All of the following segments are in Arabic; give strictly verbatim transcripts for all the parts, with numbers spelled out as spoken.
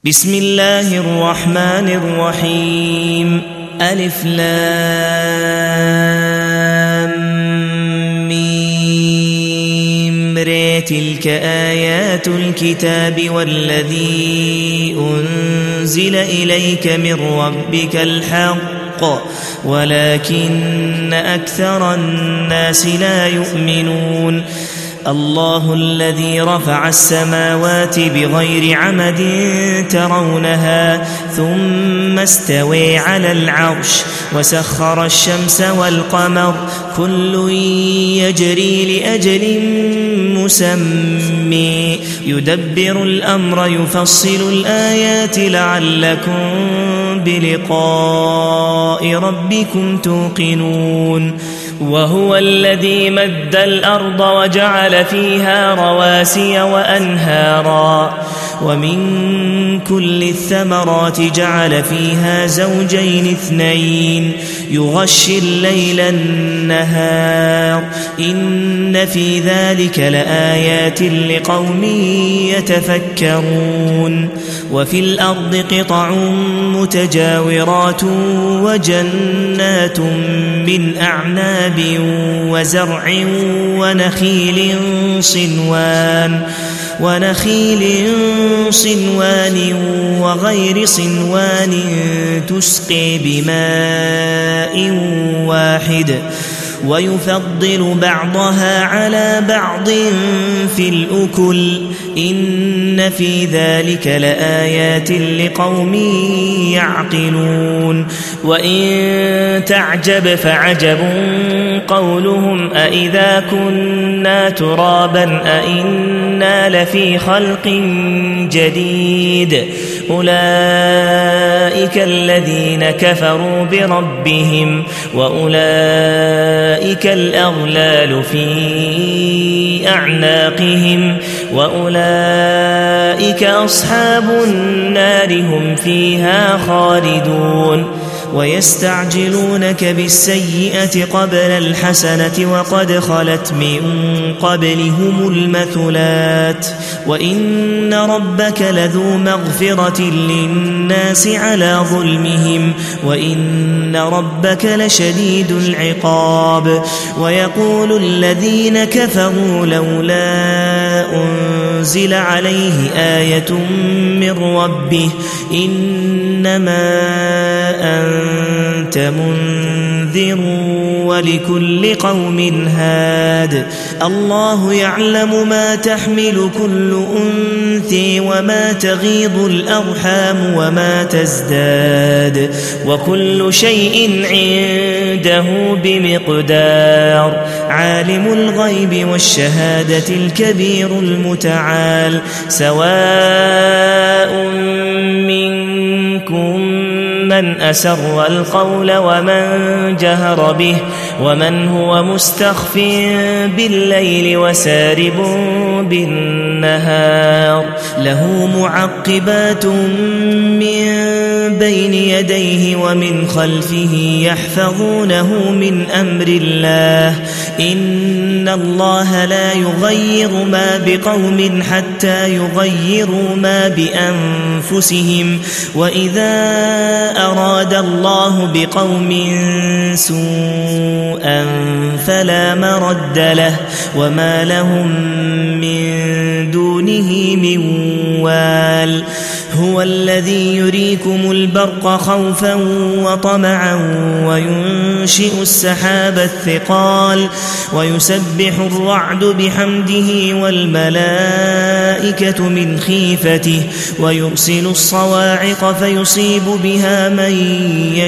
بسم الله الرحمن الرحيم ألف لام ميم ر تلك آيات الكتاب والذي أنزل إليك من ربك الحق ولكن أكثر الناس لا يؤمنون الله الذي رفع السماوات بغير عمد ترونها ثم استوى على العرش وسخر الشمس والقمر كل يجري لأجل مسمى يدبر الأمر يفصل الآيات لعلكم بلقاء ربكم توقنون وهو الذي مد الأرض وجعل فيها رواسي وأنهارا ومن كل الثمرات جعل فيها زوجين اثنين يغشي الليل النهار إن في ذلك لآيات لقوم يتفكرون وفي الأرض قطع متجاورات وجنات من أعناب وزرع ونخيل صنوان ونخيل صنوان وغير صنوان تسقي بماء واحد ويفضل بعضها على بعض في الأكل إن في ذلك لآيات لقوم يعقلون وإن تعجب فعجب قولهم أإذا كنا ترابا أإنا لفي خلق جديد أولئك الذين كفروا بربهم وأولئك الأغلال في أعناقهم وأولئك أصحاب النار هم فيها خالدون ويستعجلونك بالسيئة قبل الحسنة وقد خلت من قبلهم المثلات وإن ربك لذو مغفرة للناس على ظلمهم وإن ربك لشديد العقاب ويقول الذين كفروا لولا أنزل عليه آية من ربه إنما أنت منذر ولكل قوم هاد الله يعلم ما تحمل كل أنثى وما تغيض الأرحام وما تزداد وكل شيء عنده بمقدار عالم الغيب والشهادة الكبير المتعال سواء منكم من أسر القول ومن جهر به ومن هو مستخف بالليل وسارب بالنهار له معقبات من بين يديه ومن خلفه يحفظونه من أمر الله إن الله لا يغير ما بقوم حتى يغيروا ما بأنفسهم وإذا أراد الله بقوم سوءا فلا مرد له وما لهم من دونه من وال هو الذي يريكم البرق خوفا وطمعا وينشئ السحاب الثقال ويسبح الرعد بحمده والملائكة من خيفته ويرسل الصواعق فيصيب بها من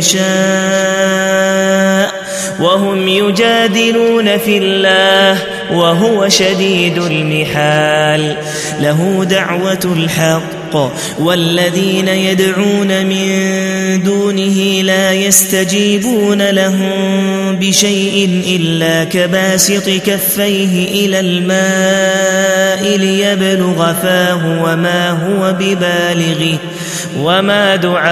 يشاء وهم يجادلون في الله وهو شديد المحال له دعوة الحق والذين يدعون من دونه لا يستجيبون لهم بشيء إلا كباسط كفيه إلى الماء ليبلغ فاه وما هو ببالغه وما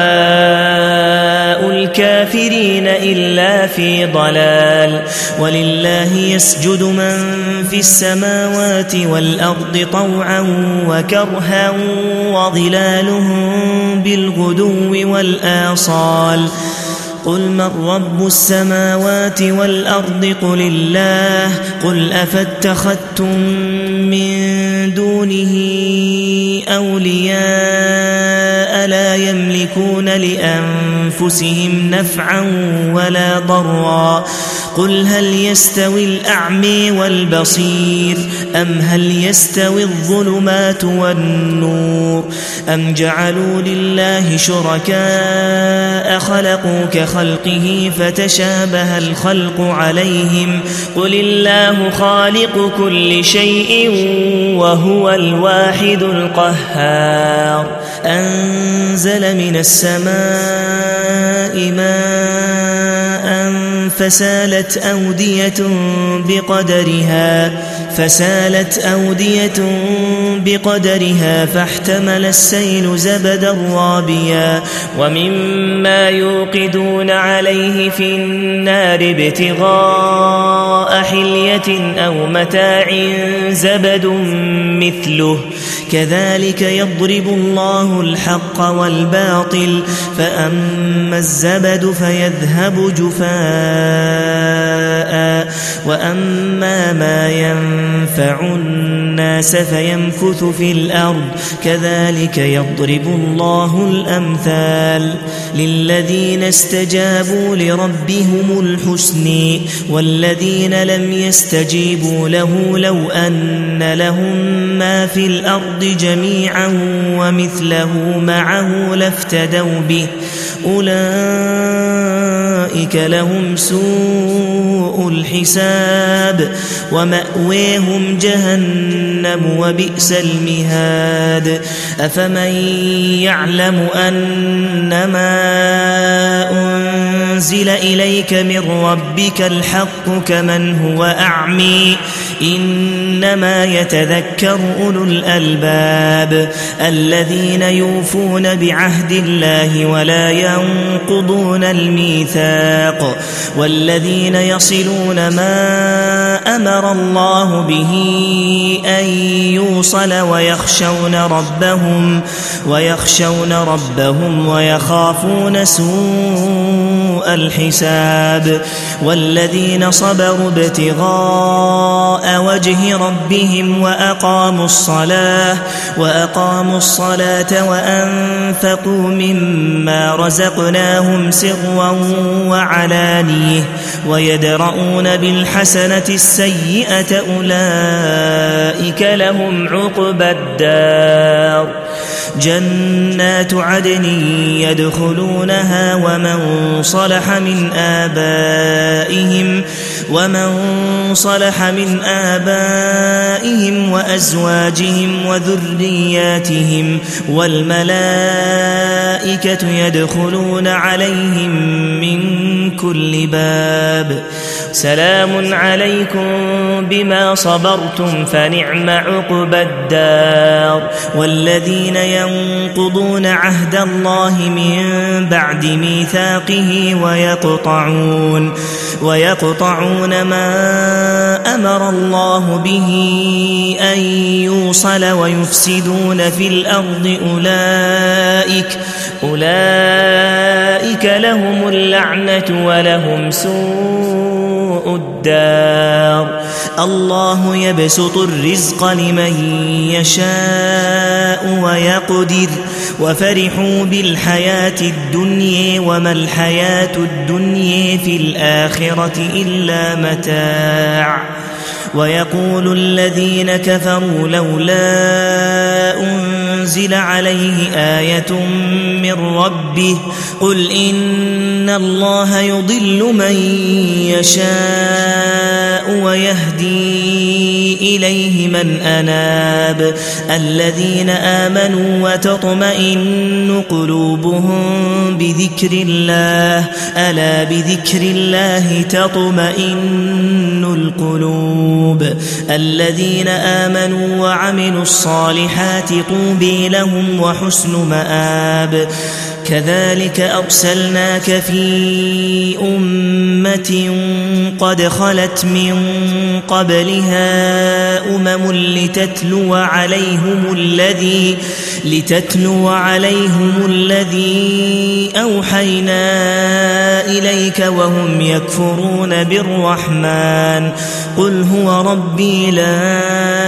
دعاء الكافرين إلا في ضلال ولله يسجد من في السماوات والأرض طوعا وكرها وظلالهم بالغدو والآصال قل من رب السماوات والأرض قل الله قل أفاتخذتم من دونه أولياء لا يملكون لأنفسهم نفعا ولا ضرا قل هل يستوي الأعمى والبصير أم هل يستوي الظلمات والنور أم جعلوا لله شركاء خلقوا كخلقه فتشابه الخلق عليهم قل الله خالق كل شيء وهو الواحد القهار أنزل من السماء ماء فسالت أودية بقدرها فسالت أودية بقدرها فاحتمل السيل زبدا رابيا ومما يوقدون عليه في النار ابتغاء حلية أو متاع زبد مثله كذلك يضرب الله الحق والباطل فأما الزبد فيذهب جفاء وأما ما ينفع الناس فيمكث في الأرض كذلك يضرب الله الأمثال للذين استجابوا لربهم الحسن والذين لم يستجيبوا له لو أن لهم ما في الأرض جميعا ومثله معه لافتدوا به أولئك لهم سوء الحساب ومأويهم جهنم وبئس المهاد أفمن يعلم أنما أنزل إليك من ربك الحق كمن هو أعمي إنما يتذكر أولو الألباب الذين يوفون بعهد الله ولا ينقضون الميثاق والذين يصلون ما أمر الله به أن يوصل ويخشون ربهم ويخشون ربهم ويخافون سوء الحساب والذين صبروا ابتغاء وجه ربهم وأقاموا الصلاة وأقاموا الصلاة وأنفقوا مما رزقناهم سرا وعلانية ويدرؤون بالحسنة السيئة أولئك لهم عقبى الدار جنات عدن يدخلونها ومن صلح من آبائهم ومن صلح من آبائهم وأزواجهم وذرياتهم والملائكة يدخلون عليهم من كل باب سلام عليكم بما صبرتم فنعم عقبى الدار والذين ينقضون عهد الله من بعد ميثاقه ويقطعون ويقطعون ما أمر الله به أن يوصل ويفسدون في الأرض أولئك أولئك لهم اللعنة ولهم سوء الدار الله يبسط الرزق لمن يشاء ويقدر وفرحوا بالحياة الدنيا وما الحياة الدنيا في الآخرة إلا متاع ويقول الذين كفروا لولا أنزل عليه آية من ربه قل إن الله يضل من يشاء ويهدي إليه من أناب الذين آمنوا وتطمئن قلوبهم بذكر الله ألا بذكر الله تطمئن القلوب القلوب الذين آمنوا وعملوا الصالحات طوبى لهم وحسن مآب كذلك أرسلناك في أمة قد خلت من قبلها أمم لتتلو عليهم الذي لتتلو عليهم الذي أوحينا إليك وهم يكفرون بالرحمن قل هو ربي لا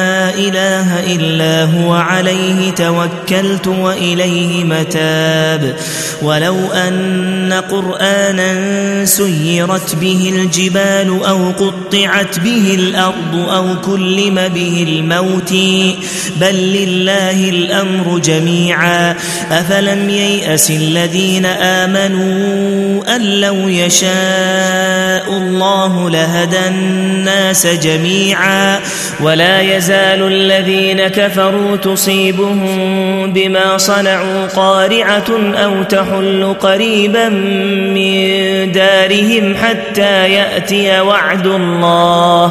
إله إلا هو عليه توكلت وإليه متاب ولو أن قرآنا سيرت به الجبال أو قطعت به الأرض أو كلم به الموت بل لله الأمر جميعا أفلم ييأس الذين آمنوا أن لو يشاء الله لهدى الناس جميعا ولا يزال الذين كفروا تصيبهم بما صنعوا قارعة أو تحل قريبا من دارهم حتى يأتي وعد الله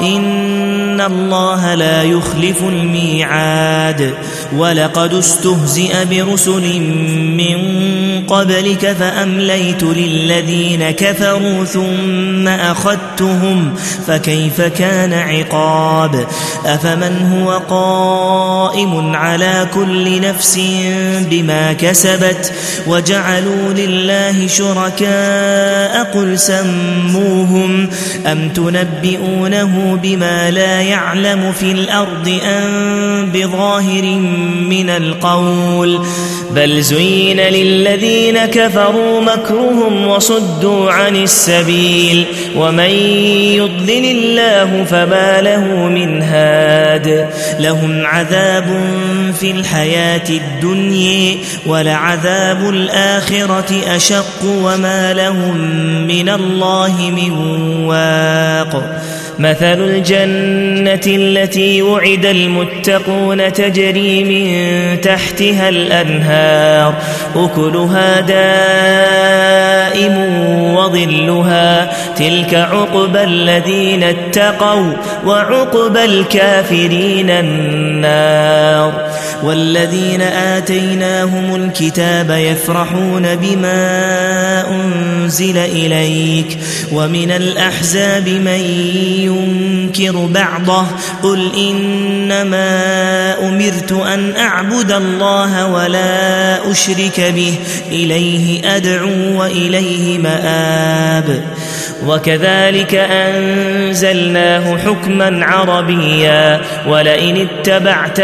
إن الله لا يخلف الميعاد ولقد استهزئ برسل من قبلك فأمليت للذين كفروا ثم أخذتهم فكيف كان عقاب أفمن هو قائم على كل نفس بما كسبت وجعلوا لله شركاء قل سموهم أم تنبئونه بما لا يعلم في الأرض أم بظاهر من القول بل زين للذين كفروا مكرهم وصدوا عن السبيل ومن يضلل الله فما له من هاد لهم عذاب في الحياة الدنيا ولعذاب الآخرة أشق وما لهم من الله من واق مثل الجنة التي وعد المتقون تجري من تحتها الأنهار أكلها دائم وظلها تلك عقبى الذين اتقوا وعقبى الكافرين النار والذين آتيناهم الكتاب يفرحون بما أنزل إليك ومن الأحزاب من ينكر بعضه قل إنما أمرت أن أعبد الله ولا أشرك به إليه أدعو وإليه مآب وكذلك أنزلناه حكما عربيا ولئن اتبعت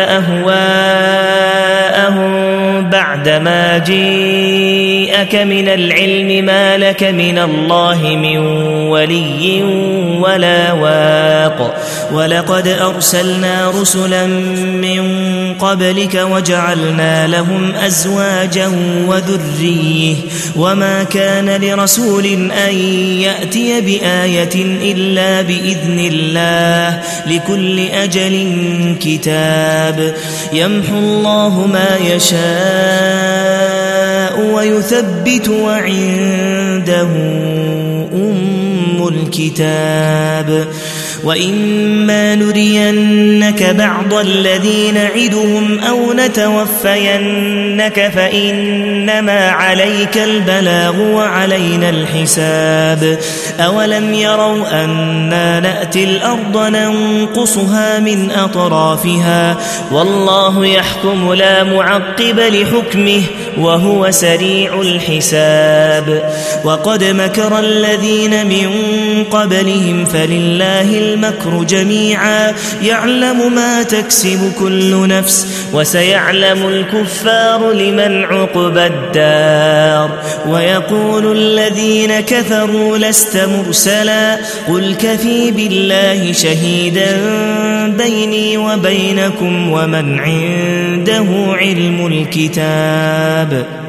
أهواءهم بعدما جيءك من العلم ما لك من الله من ولي ولا واق ولقد أرسلنا رسلا من قبلك وجعلنا لهم أزواجا وذرية وما كان لرسول أن يأتي بآية إلا بإذن الله لكل أجل كتاب يمحو الله ما يشاء ويثبت وعنده أم الكتاب وإما نرينك بعض الذي نعدهم أو نتوفينك فإنما عليك البلاغ وعلينا الحساب أولم يروا أنا نأتي الأرض ننقصها من أطرافها والله يحكم لا معقب لحكمه وهو سريع الحساب وقد مكر الذين من قبلهم فلله المكر جميعا يعلم ما تكسب كل نفس وسيعلم الكفار لمن عقبى الدار ويقول الذين كفروا لست مرسلا قل كفي بالله شهيدا بيني وبينكم ومن عنده علم الكتاب